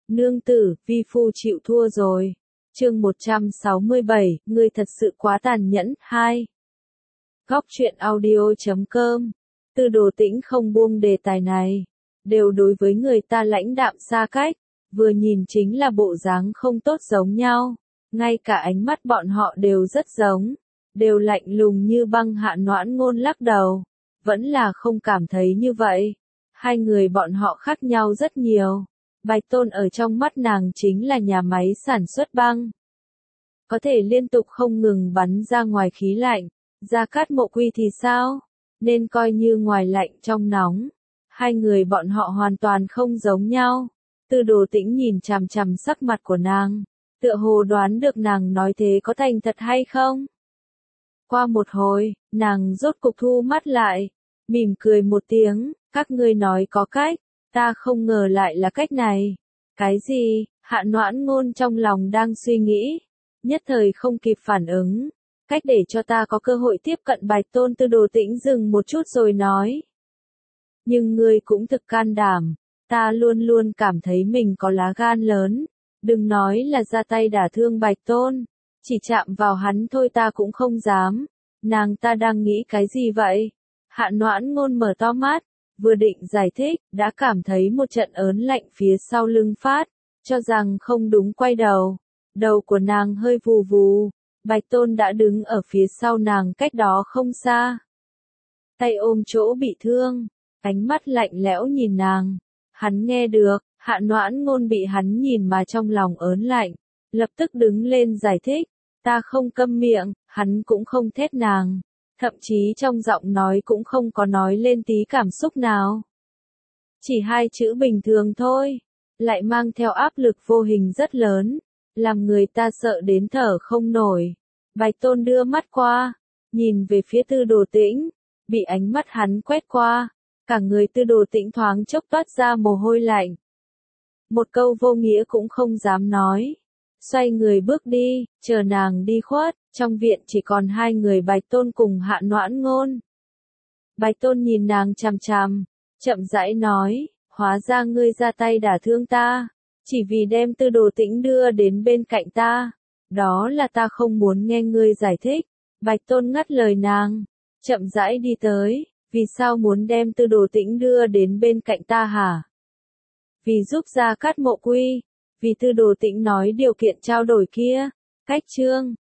Nương tử, vi phu chịu thua rồi. Chương 167, ngươi thật sự quá tàn nhẫn. 2. Góc truyện audio.com. Tư Đồ Tĩnh không buông đề tài này, đều đối với người ta lãnh đạm xa cách, vừa nhìn chính là bộ dáng không tốt giống nhau, ngay cả ánh mắt bọn họ đều rất giống, đều lạnh lùng như băng. Hạ Noãn Ngôn lắc đầu, vẫn là không cảm thấy như vậy, hai người bọn họ khác nhau rất nhiều. Bạch Tôn ở trong mắt nàng chính là nhà máy sản xuất băng, có thể liên tục không ngừng bắn ra ngoài khí lạnh. Gia Cát Mộ Quy thì sao? Nên coi như ngoài lạnh trong nóng. Hai người bọn họ hoàn toàn không giống nhau. Tư Đồ Tĩnh nhìn chằm chằm sắc mặt của nàng, tựa hồ đoán được nàng nói thế có thành thật hay không. Qua một hồi, nàng rốt cục thu mắt lại, mỉm cười một tiếng, các ngươi nói có cách, ta không ngờ lại là cách này. Cái gì? Hạ Noãn Ngôn trong lòng đang suy nghĩ, nhất thời không kịp phản ứng. Cách để cho ta có cơ hội tiếp cận Bạch Tôn. Tư Đồ Tĩnh dừng một chút rồi nói. Nhưng ngươi cũng thực can đảm, ta luôn luôn cảm thấy mình có lá gan lớn, đừng nói là ra tay đả thương Bạch Tôn, chỉ chạm vào hắn thôi ta cũng không dám. Nàng ta đang nghĩ cái gì vậy? Hạ Noãn Ngôn mở to mắt, vừa định giải thích, đã cảm thấy một trận ớn lạnh phía sau lưng phát, cho rằng không đúng quay đầu. Đầu của nàng hơi vù vù, Bạch Tôn đã đứng ở phía sau nàng cách đó không xa. Tay ôm chỗ bị thương, ánh mắt lạnh lẽo nhìn nàng. Hắn nghe được, Hạ Noãn Ngôn bị hắn nhìn mà trong lòng ớn lạnh, lập tức đứng lên giải thích, ta không câm miệng. Hắn cũng không thét nàng, thậm chí trong giọng nói cũng không có nói lên tí cảm xúc nào. Chỉ hai chữ bình thường thôi, lại mang theo áp lực vô hình rất lớn, làm người ta sợ đến thở không nổi. Bạch Tôn đưa mắt qua, nhìn về phía Tư Đồ Tĩnh, bị ánh mắt hắn quét qua, cả người Tư Đồ Tĩnh thoáng chốc toát ra mồ hôi lạnh. Một câu vô nghĩa cũng không dám nói, xoay người bước đi, chờ nàng đi khuất. Trong viện chỉ còn hai người Bạch Tôn cùng Hạ Noãn Ngôn. Bạch Tôn nhìn nàng chằm chằm, chậm rãi nói, hóa ra ngươi ra tay đả thương ta, chỉ vì đem Tư Đồ Tĩnh đưa đến bên cạnh ta. Đó là ta không muốn nghe ngươi giải thích. Bạch Tôn ngắt lời nàng, chậm rãi đi tới, vì sao muốn đem Tư Đồ Tĩnh đưa đến bên cạnh ta hả? Vì giúp Gia Cát Mộ Quy, vì Tư Đồ Tĩnh nói điều kiện trao đổi kia. Cách chương